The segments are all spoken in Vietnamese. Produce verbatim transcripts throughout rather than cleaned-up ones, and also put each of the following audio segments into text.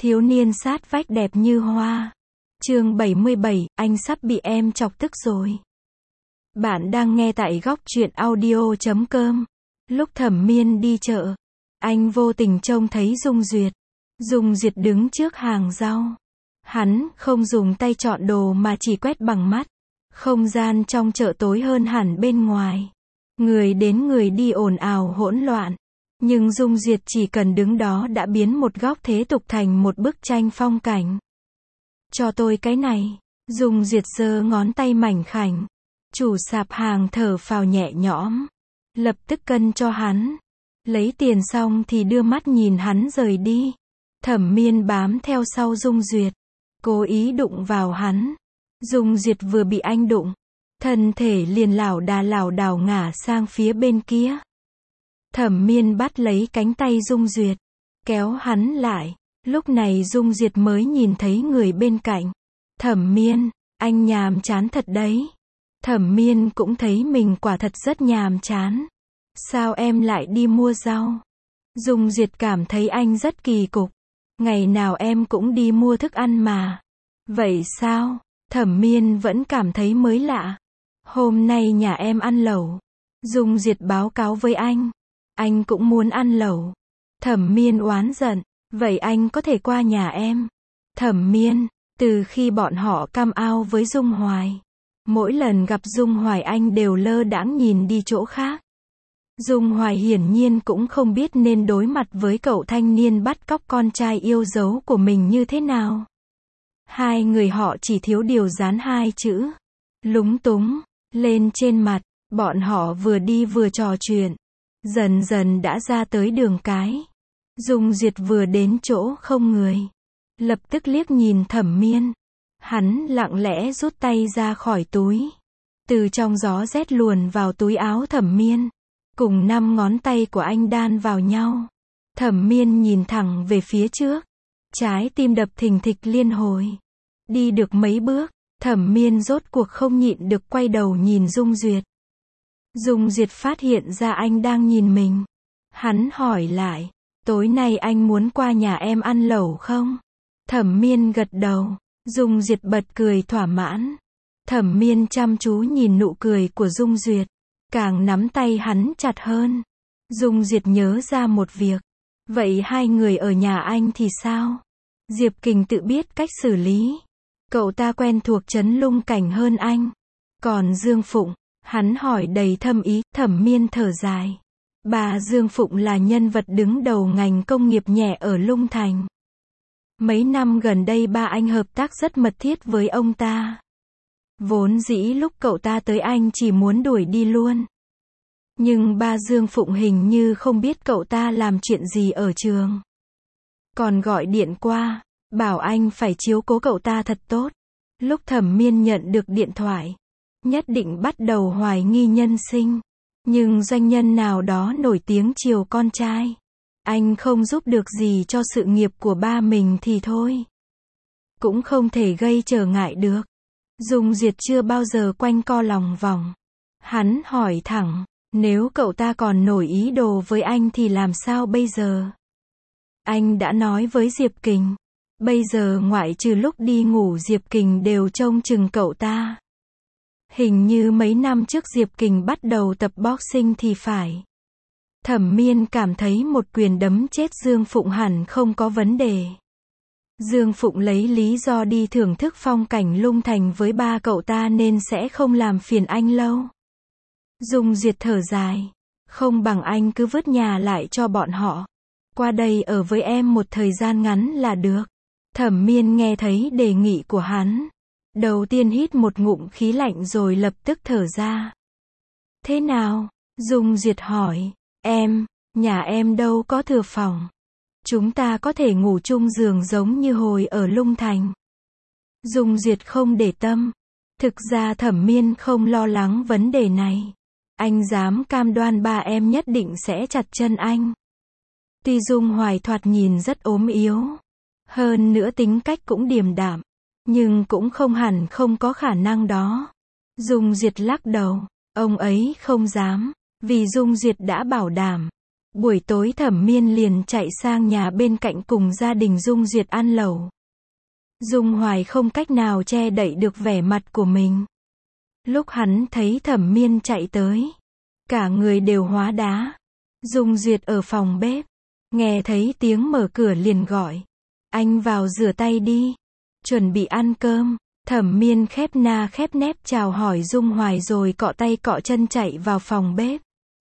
Thiếu niên sát vách đẹp như hoa. Chương bảy mươi bảy, anh sắp bị em chọc tức rồi. Bạn đang nghe tại góc truyện audio chấm com. Lúc Thẩm Miên đi chợ, anh vô tình trông thấy Dung Duyệt. Dung Duyệt đứng trước hàng rau. Hắn không dùng tay chọn đồ mà chỉ quét bằng mắt. Không gian trong chợ tối hơn hẳn bên ngoài. Người đến người đi ồn ào hỗn loạn. Nhưng Dung Duyệt chỉ cần đứng đó đã biến một góc thế tục thành một bức tranh phong cảnh. Cho tôi cái này. Dung Duyệt giơ ngón tay mảnh khảnh. Chủ sạp hàng thở phào nhẹ nhõm. Lập tức cân cho hắn. Lấy tiền xong thì đưa mắt nhìn hắn rời đi. Thẩm Miên bám theo sau Dung Duyệt. Cố ý đụng vào hắn. Dung Duyệt vừa bị anh đụng. Thân thể liền lảo đà lảo đảo ngả sang phía bên kia. Thẩm Miên bắt lấy cánh tay Dung Duyệt. Kéo hắn lại. Lúc này Dung Duyệt mới nhìn thấy người bên cạnh. Thẩm Miên, anh nhàm chán thật đấy. Thẩm Miên cũng thấy mình quả thật rất nhàm chán. Sao em lại đi mua rau? Dung Duyệt cảm thấy anh rất kỳ cục. Ngày nào em cũng đi mua thức ăn mà. Vậy sao? Thẩm Miên vẫn cảm thấy mới lạ. Hôm nay nhà em ăn lẩu. Dung Duyệt báo cáo với anh. Anh cũng muốn ăn lẩu. Thẩm Miên oán giận. Vậy anh có thể qua nhà em. Thẩm Miên, từ khi bọn họ cam ao với Dung Hoài. Mỗi lần gặp Dung Hoài anh đều lơ đãng nhìn đi chỗ khác. Dung Hoài hiển nhiên cũng không biết nên đối mặt với cậu thanh niên bắt cóc con trai yêu dấu của mình như thế nào. Hai người họ chỉ thiếu điều dán hai chữ. Lúng túng, lên trên mặt. Bọn họ vừa đi vừa trò chuyện. Dần dần đã ra tới đường cái. Dung Duyệt vừa đến chỗ không người. Lập tức liếc nhìn Thẩm Miên. Hắn lặng lẽ rút tay ra khỏi túi. Từ trong gió rét luồn vào túi áo Thẩm Miên. Cùng năm ngón tay của anh đan vào nhau. Thẩm Miên nhìn thẳng về phía trước. Trái tim đập thình thịch liên hồi. Đi được mấy bước, Thẩm Miên rốt cuộc không nhịn được quay đầu nhìn Dung Duyệt. Dung Duyệt phát hiện ra anh đang nhìn mình. Hắn hỏi lại. Tối nay anh muốn qua nhà em ăn lẩu không? Thẩm Miên gật đầu. Dung Duyệt bật cười thỏa mãn. Thẩm Miên chăm chú nhìn nụ cười của Dung Duyệt. Càng nắm tay hắn chặt hơn. Dung Duyệt nhớ ra một việc. Vậy hai người ở nhà anh thì sao? Diệp Kình tự biết cách xử lý. Cậu ta quen thuộc trấn Lung Cảnh hơn anh. Còn Dương Phụng, hắn hỏi đầy thâm ý. Thẩm Miên thở dài. Bà Dương Phụng là nhân vật đứng đầu ngành công nghiệp nhẹ ở Lung Thành. Mấy năm gần đây ba anh hợp tác rất mật thiết với ông ta. Vốn dĩ lúc cậu ta tới anh chỉ muốn đuổi đi luôn. Nhưng ba Dương Phụng hình như không biết cậu ta làm chuyện gì ở trường. Còn gọi điện qua, bảo anh phải chiếu cố cậu ta thật tốt. Lúc Thẩm Miên nhận được điện thoại, nhất định bắt đầu hoài nghi nhân sinh. Nhưng doanh nhân nào đó nổi tiếng chiều con trai. Anh không giúp được gì cho sự nghiệp của ba mình thì thôi. Cũng không thể gây trở ngại được. Dung Duyệt chưa bao giờ quanh co lòng vòng. Hắn hỏi thẳng, nếu cậu ta còn nổi ý đồ với anh thì làm sao bây giờ? Anh đã nói với Diệp Kình. Bây giờ ngoại trừ lúc đi ngủ Diệp Kình đều trông chừng cậu ta. Hình như mấy năm trước Diệp Kình bắt đầu tập boxing thì phải. Thẩm Miên cảm thấy một quyền đấm chết Dương Phụng hẳn không có vấn đề. Dương Phụng lấy lý do đi thưởng thức phong cảnh Lung Thành với ba cậu ta nên sẽ không làm phiền anh lâu. Dung Duyệt thở dài. Không bằng anh cứ vứt nhà lại cho bọn họ. Qua đây ở với em một thời gian ngắn là được. Thẩm Miên nghe thấy đề nghị của hắn. Đầu tiên hít một ngụm khí lạnh rồi lập tức thở ra. Thế nào? Dung Duyệt hỏi. Em, nhà em đâu có thừa phòng. Chúng ta có thể ngủ chung giường giống như hồi ở Lung Thành. Dung Duyệt không để tâm. Thực ra Thẩm Miên không lo lắng vấn đề này. Anh dám cam đoan ba em nhất định sẽ chặt chân anh. Tuy Dung Hoài thoạt nhìn rất ốm yếu. Hơn nữa tính cách cũng điềm đạm. Nhưng cũng không hẳn không có khả năng đó. Dung Duyệt lắc đầu. Ông ấy không dám. Vì Dung Duyệt đã bảo đảm. Buổi tối Thẩm Miên liền chạy sang nhà bên cạnh cùng gia đình Dung Duyệt ăn lẩu. Dung Hoài không cách nào che đậy được vẻ mặt của mình. Lúc hắn thấy Thẩm Miên chạy tới, cả người đều hóa đá. Dung Duyệt ở phòng bếp, nghe thấy tiếng mở cửa liền gọi, anh vào rửa tay đi, chuẩn bị ăn cơm. Thẩm Miên khép na khép nép chào hỏi Dung Hoài rồi cọ tay cọ chân chạy vào phòng bếp.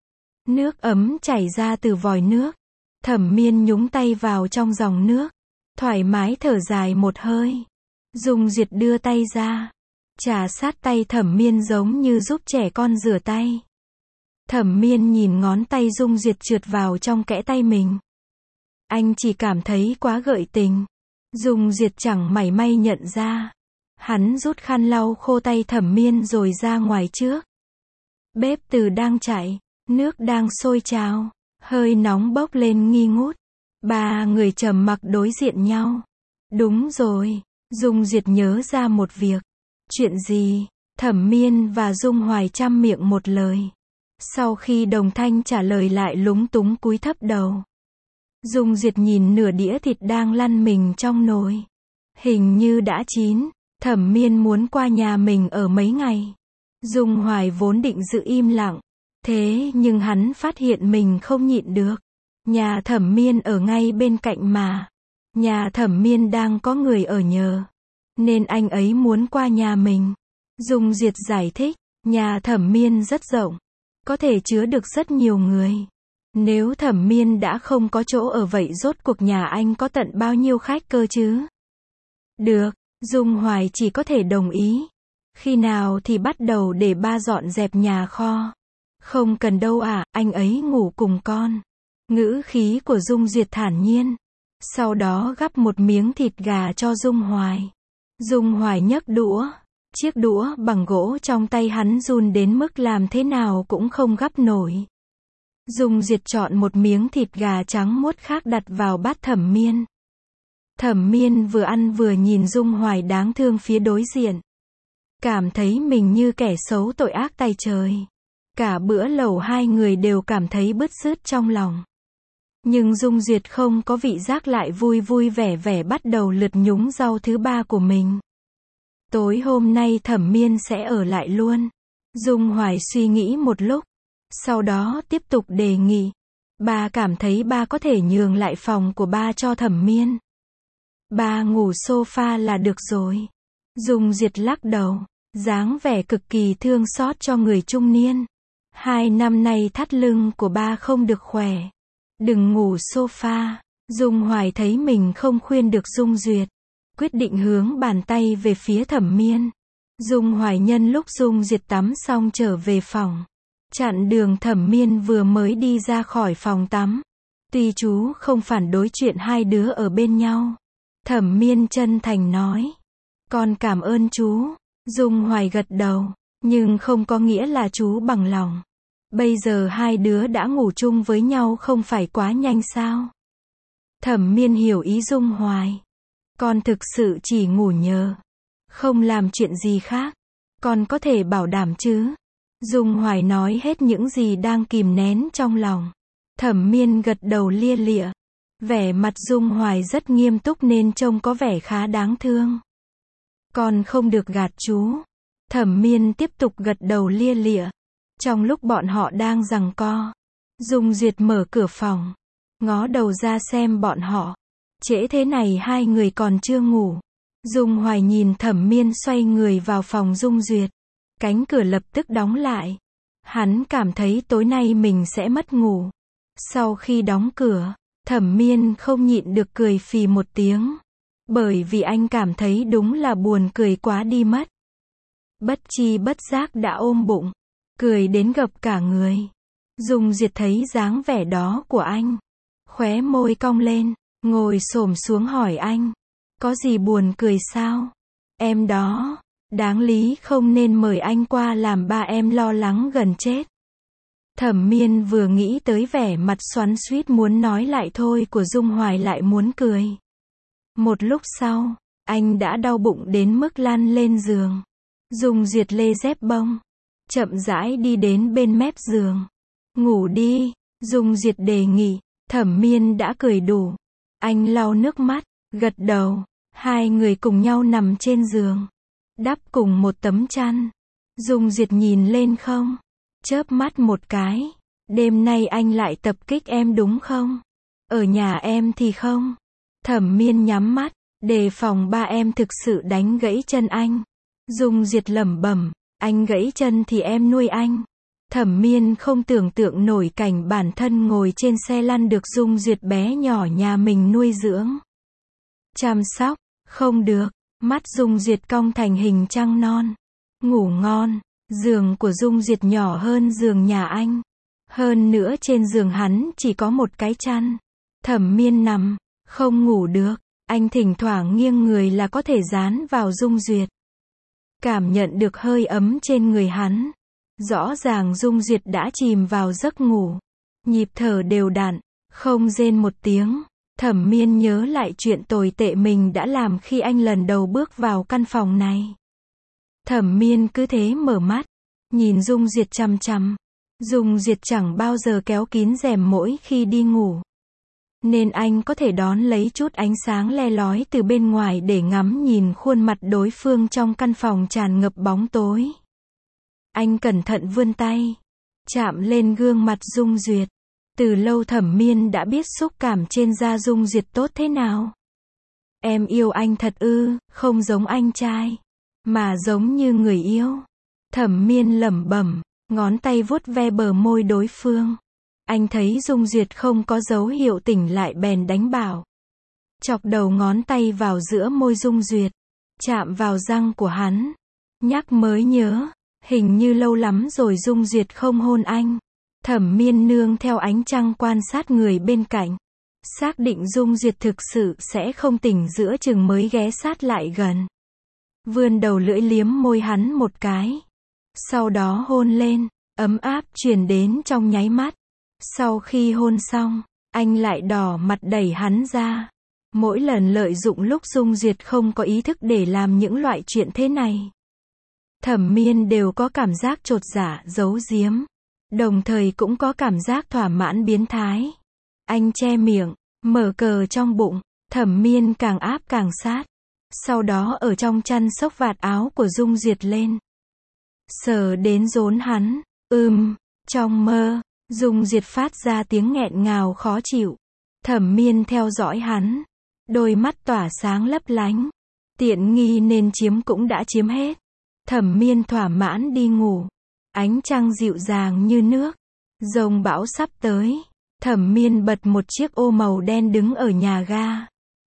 Nước ấm chảy ra từ vòi nước. Thẩm Miên nhúng tay vào trong dòng nước, thoải mái thở dài một hơi. Dung Duyệt đưa tay ra, trà sát tay Thẩm Miên giống như giúp trẻ con rửa tay. Thẩm Miên nhìn ngón tay Dung Duyệt trượt vào trong kẽ tay mình. Anh chỉ cảm thấy quá gợi tình. Dung Duyệt chẳng mảy may nhận ra. Hắn rút khăn lau khô tay Thẩm Miên rồi ra ngoài trước. Bếp từ đang chạy, nước đang sôi trào, hơi nóng bốc lên nghi ngút. Ba người trầm mặc đối diện nhau. Đúng rồi, Dung Duyệt nhớ ra một việc. Chuyện gì? Thẩm Miên và Dung Hoài chăm miệng một lời. Sau khi đồng thanh trả lời lại lúng túng cúi thấp đầu. Dung Duyệt nhìn nửa đĩa thịt đang lăn mình trong nồi. Hình như đã chín. Thẩm Miên muốn qua nhà mình ở mấy ngày. Dung Hoài vốn định giữ im lặng. Thế nhưng hắn phát hiện mình không nhịn được. Nhà Thẩm Miên ở ngay bên cạnh mà. Nhà Thẩm Miên đang có người ở nhờ. Nên anh ấy muốn qua nhà mình. Dung Duyệt giải thích. Nhà Thẩm Miên rất rộng. Có thể chứa được rất nhiều người. Nếu Thẩm Miên đã không có chỗ ở vậy rốt cuộc nhà anh có tận bao nhiêu khách cơ chứ? Được, Dung Hoài chỉ có thể đồng ý. Khi nào thì bắt đầu để ba dọn dẹp nhà kho? Không cần đâu à, anh ấy ngủ cùng con. Ngữ khí của Dung Duyệt thản nhiên. Sau đó gắp một miếng thịt gà cho Dung Hoài. Dung Hoài nhấc đũa. Chiếc đũa bằng gỗ trong tay hắn run đến mức làm thế nào cũng không gắp nổi. Dung Duyệt chọn một miếng thịt gà trắng muốt khác đặt vào bát Thẩm Miên. Thẩm Miên vừa ăn vừa nhìn Dung Hoài đáng thương phía đối diện. Cảm thấy mình như kẻ xấu tội ác tày trời. Cả bữa lẩu hai người đều cảm thấy bứt rứt trong lòng. Nhưng Dung Duyệt không có vị giác lại vui vui vẻ vẻ bắt đầu lượt nhúng rau thứ ba của mình. Tối hôm nay Thẩm Miên sẽ ở lại luôn. Dung Hoài suy nghĩ một lúc. Sau đó tiếp tục đề nghị. Ba cảm thấy ba có thể nhường lại phòng của ba cho Thẩm Miên. Ba ngủ sofa là được rồi. Dung Duyệt lắc đầu. Dáng vẻ cực kỳ thương xót cho người trung niên. Hai năm nay thắt lưng của ba không được khỏe. Đừng ngủ sofa. Dung Hoài thấy mình không khuyên được Dung Duyệt. Quyết định hướng bàn tay về phía Thẩm Miên. Dung Hoài nhân lúc Dung Duyệt tắm xong trở về phòng. Chặn đường Thẩm Miên vừa mới đi ra khỏi phòng tắm. Tuy chú không phản đối chuyện hai đứa ở bên nhau. Thẩm Miên chân thành nói. Con cảm ơn chú. Dung Hoài gật đầu. Nhưng không có nghĩa là chú bằng lòng. Bây giờ hai đứa đã ngủ chung với nhau không phải quá nhanh sao? Thẩm Miên hiểu ý Dung Hoài. Con thực sự chỉ ngủ nhờ. Không làm chuyện gì khác. Con có thể bảo đảm chứ? Dung Hoài nói hết những gì đang kìm nén trong lòng. Thẩm Miên gật đầu lia lịa. Vẻ mặt Dung Hoài rất nghiêm túc nên trông có vẻ khá đáng thương. Con không được gạt chú. Thẩm Miên tiếp tục gật đầu lia lịa. Trong lúc bọn họ đang giằng co, Dung Duyệt mở cửa phòng, ngó đầu ra xem bọn họ. Trễ thế này hai người còn chưa ngủ. Dung Hoài nhìn Thẩm Miên xoay người vào phòng Dung Duyệt. Cánh cửa lập tức đóng lại. Hắn cảm thấy tối nay mình sẽ mất ngủ. Sau khi đóng cửa, Thẩm Miên không nhịn được cười phì một tiếng. Bởi vì anh cảm thấy đúng là buồn cười quá đi mất. Bất chi bất giác đã ôm bụng. Cười đến gập cả người. Dung Duyệt thấy dáng vẻ đó của anh. Khóe môi cong lên. Ngồi xổm xuống hỏi anh. Có gì buồn cười sao? Em đó. Đáng lý không nên mời anh qua làm ba em lo lắng gần chết. Thẩm Miên vừa nghĩ tới vẻ mặt xoắn xuýt muốn nói lại thôi của Dung Hoài lại muốn cười. Một lúc sau, anh đã đau bụng đến mức lăn lên giường. Dung Duyệt lê dép bông. Chậm rãi đi đến bên mép giường. Ngủ đi. Dung Duyệt đề nghị, Thẩm Miên đã cười đủ. Anh lau nước mắt, gật đầu. Hai người cùng nhau nằm trên giường, đắp cùng một tấm chăn. Dung Duyệt nhìn lên không, chớp mắt một cái. Đêm nay anh lại tập kích em đúng không? Ở nhà em thì không. Thẩm Miên nhắm mắt, đề phòng ba em thực sự đánh gãy chân anh. Dung Duyệt lẩm bẩm, anh gãy chân thì em nuôi anh. Thẩm Miên không tưởng tượng nổi cảnh bản thân ngồi trên xe lăn được Dung Duyệt bé nhỏ nhà mình nuôi dưỡng, chăm sóc. Không được, mắt Dung Duyệt cong thành hình trăng non. Ngủ ngon, giường của Dung Duyệt nhỏ hơn giường nhà anh. Hơn nữa trên giường hắn chỉ có một cái chăn. Thẩm Miên nằm, không ngủ được. Anh thỉnh thoảng nghiêng người là có thể dán vào Dung Duyệt, cảm nhận được hơi ấm trên người hắn. Rõ ràng Dung Duyệt đã chìm vào giấc ngủ, nhịp thở đều đặn, không rên một tiếng. Thẩm Miên nhớ lại chuyện tồi tệ mình đã làm khi anh lần đầu bước vào căn phòng này. Thẩm Miên cứ thế mở mắt, nhìn Dung Duyệt chằm chằm. Dung Duyệt chẳng bao giờ kéo kín rèm mỗi khi đi ngủ, nên anh có thể đón lấy chút ánh sáng le lói từ bên ngoài để ngắm nhìn khuôn mặt đối phương trong căn phòng tràn ngập bóng tối. Anh cẩn thận vươn tay, chạm lên gương mặt Dung Duyệt. Từ lâu Thẩm Miên đã biết xúc cảm trên da Dung Duyệt tốt thế nào. Em yêu anh thật ư, không giống anh trai, mà giống như người yêu. Thẩm Miên lẩm bẩm, ngón tay vuốt ve bờ môi đối phương. Anh thấy Dung Duyệt không có dấu hiệu tỉnh lại bèn đánh bảo. Chọc đầu ngón tay vào giữa môi Dung Duyệt, chạm vào răng của hắn. Nhắc mới nhớ, hình như lâu lắm rồi Dung Duyệt không hôn anh. Thẩm Miên nương theo ánh trăng quan sát người bên cạnh, xác định Dung Duyệt thực sự sẽ không tỉnh giữa chừng mới ghé sát lại gần. Vươn đầu lưỡi liếm môi hắn một cái, sau đó hôn lên, ấm áp truyền đến trong nháy mắt. Sau khi hôn xong, anh lại đỏ mặt đẩy hắn ra. Mỗi lần lợi dụng lúc Dung Duyệt không có ý thức để làm những loại chuyện thế này, Thẩm Miên đều có cảm giác chột dạ giấu giếm, đồng thời cũng có cảm giác thỏa mãn biến thái. Anh che miệng, mở cờ trong bụng, Thẩm Miên càng áp càng sát. Sau đó ở trong chăn xốc vạt áo của Dung Duyệt lên, sờ đến rốn hắn. Ừm, trong mơ, Dung Duyệt phát ra tiếng nghẹn ngào khó chịu. Thẩm Miên theo dõi hắn, đôi mắt tỏa sáng lấp lánh. Tiện nghi nên chiếm cũng đã chiếm hết. Thẩm Miên thỏa mãn đi ngủ. Ánh trăng dịu dàng như nước. Rông bão sắp tới. Thẩm Miên bật một chiếc ô màu đen đứng ở nhà ga.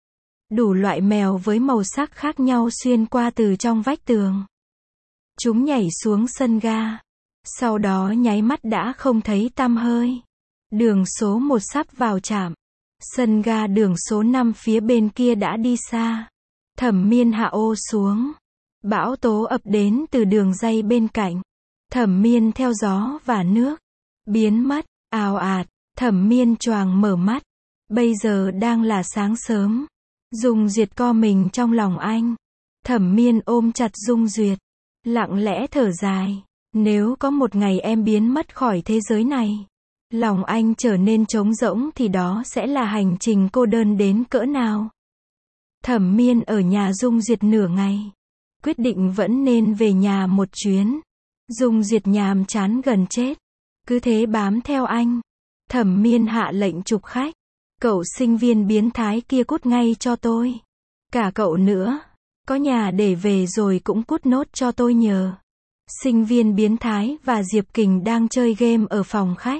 Đủ loại mèo với màu sắc khác nhau xuyên qua từ trong vách tường. Chúng nhảy xuống sân ga. Sau đó nháy mắt đã không thấy tăm hơi. Đường số một sắp vào trạm. Sân ga đường số năm phía bên kia đã đi xa. Thẩm Miên hạ ô xuống. Bão tố ập đến từ đường ray bên cạnh. Thẩm Miên theo gió và nước, biến mất, ào ạt. Thẩm Miên choàng mở mắt. Bây giờ đang là sáng sớm. Dung Duyệt co mình trong lòng anh. Thẩm Miên ôm chặt Dung Duyệt, lặng lẽ thở dài. Nếu có một ngày em biến mất khỏi thế giới này, lòng anh trở nên trống rỗng thì đó sẽ là hành trình cô đơn đến cỡ nào. Thẩm Miên ở nhà Dung Duyệt nửa ngày, quyết định vẫn nên về nhà một chuyến. Dung Duyệt nhàm chán gần chết, cứ thế bám theo anh. Thẩm Miên hạ lệnh chụp khách. Cậu sinh viên biến thái kia cút ngay cho tôi. Cả cậu nữa. Có nhà để về rồi cũng cút nốt cho tôi nhờ. Sinh viên biến thái và Diệp Kình đang chơi game ở phòng khách.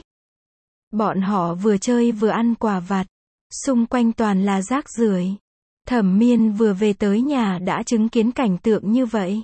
Bọn họ vừa chơi vừa ăn quà vặt. Xung quanh toàn là rác rưởi. Thẩm Miên vừa về tới nhà đã chứng kiến cảnh tượng như vậy.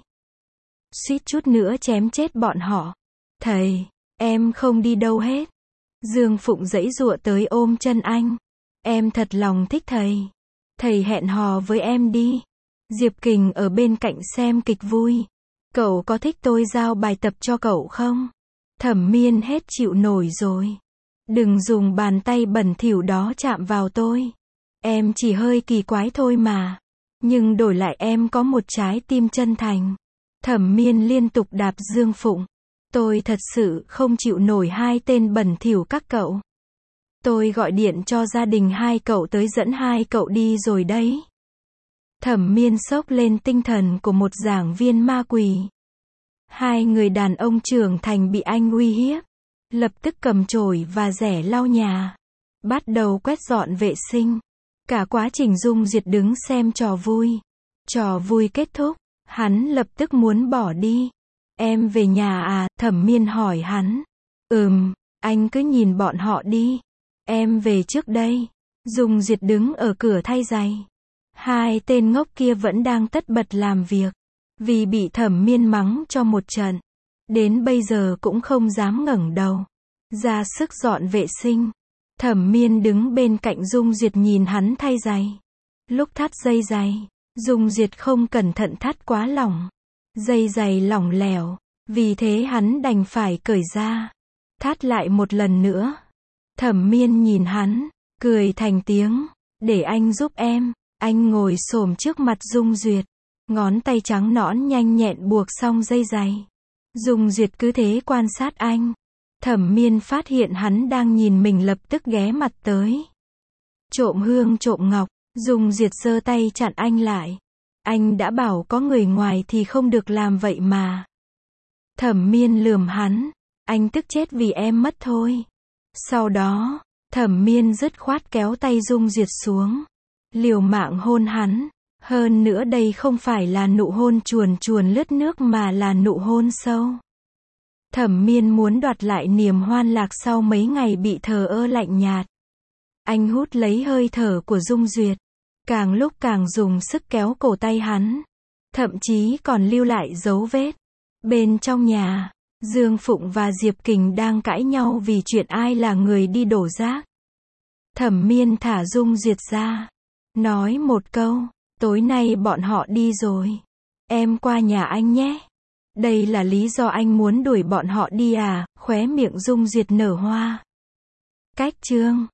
Suýt chút nữa chém chết bọn họ. Thầy, em không đi đâu hết. Dương Phụng giãy giụa tới ôm chân anh. Em thật lòng thích thầy. Thầy hẹn hò với em đi. Diệp Kình ở bên cạnh xem kịch vui. Cậu có thích tôi giao bài tập cho cậu không? Thẩm Miên hết chịu nổi rồi. Đừng dùng bàn tay bẩn thỉu đó chạm vào tôi. Em chỉ hơi kỳ quái thôi mà. Nhưng đổi lại em có một trái tim chân thành. Thẩm Miên liên tục đạp Dương Phụng. Tôi thật sự không chịu nổi hai tên bẩn thỉu các cậu. Tôi gọi điện cho gia đình hai cậu tới dẫn hai cậu đi rồi đấy. Thẩm Miên sốc lên tinh thần của một giảng viên ma quỷ. Hai người đàn ông trưởng thành bị anh uy hiếp. Lập tức cầm chổi và rẻ lau nhà. Bắt đầu quét dọn vệ sinh. Cả quá trình Dung Duyệt đứng xem trò vui. Trò vui kết thúc, hắn lập tức muốn bỏ đi. Em về nhà à? Thẩm Miên hỏi hắn. Ừm, anh cứ nhìn bọn họ đi. Em về trước đây. Dung Duyệt đứng ở cửa thay giày. Hai tên ngốc kia vẫn đang tất bật làm việc. Vì bị Thẩm Miên mắng cho một trận. Đến bây giờ cũng không dám ngẩng đầu. Ra sức dọn vệ sinh. Thẩm Miên đứng bên cạnh Dung Duyệt nhìn hắn thay giày. Lúc thắt dây giày, Dung Duyệt không cẩn thận thắt quá lỏng. Dây giày lỏng lẻo. Vì thế hắn đành phải cởi ra. Thắt lại một lần nữa. Thẩm Miên nhìn hắn, cười thành tiếng. Để anh giúp em. Anh ngồi xổm trước mặt Dung Duyệt. Ngón tay trắng nõn nhanh nhẹn buộc xong dây giày. Dung Duyệt cứ thế quan sát anh. Thẩm Miên phát hiện hắn đang nhìn mình lập tức ghé mặt tới. Trộm hương trộm ngọc, Dung Duyệt giơ tay chặn anh lại. Anh đã bảo có người ngoài thì không được làm vậy mà. Thẩm Miên lườm hắn. Anh tức chết vì em mất thôi. Sau đó, Thẩm Miên dứt khoát kéo tay Dung Duyệt xuống. Liều mạng hôn hắn. Hơn nữa đây không phải là nụ hôn chuồn chuồn lướt nước mà là nụ hôn sâu. Thẩm Miên muốn đoạt lại niềm hoan lạc sau mấy ngày bị thờ ơ lạnh nhạt. Anh hút lấy hơi thở của Dung Duyệt. Càng lúc càng dùng sức kéo cổ tay hắn. Thậm chí còn lưu lại dấu vết. Bên trong nhà, Dương Phụng và Diệp Kình đang cãi nhau vì chuyện ai là người đi đổ rác. Thẩm Miên thả Dung Duyệt ra. Nói một câu, tối nay bọn họ đi rồi. Em qua nhà anh nhé. Đây là lý do anh muốn đuổi bọn họ đi à? Khóe miệng Dung Duyệt nở hoa. Cách chương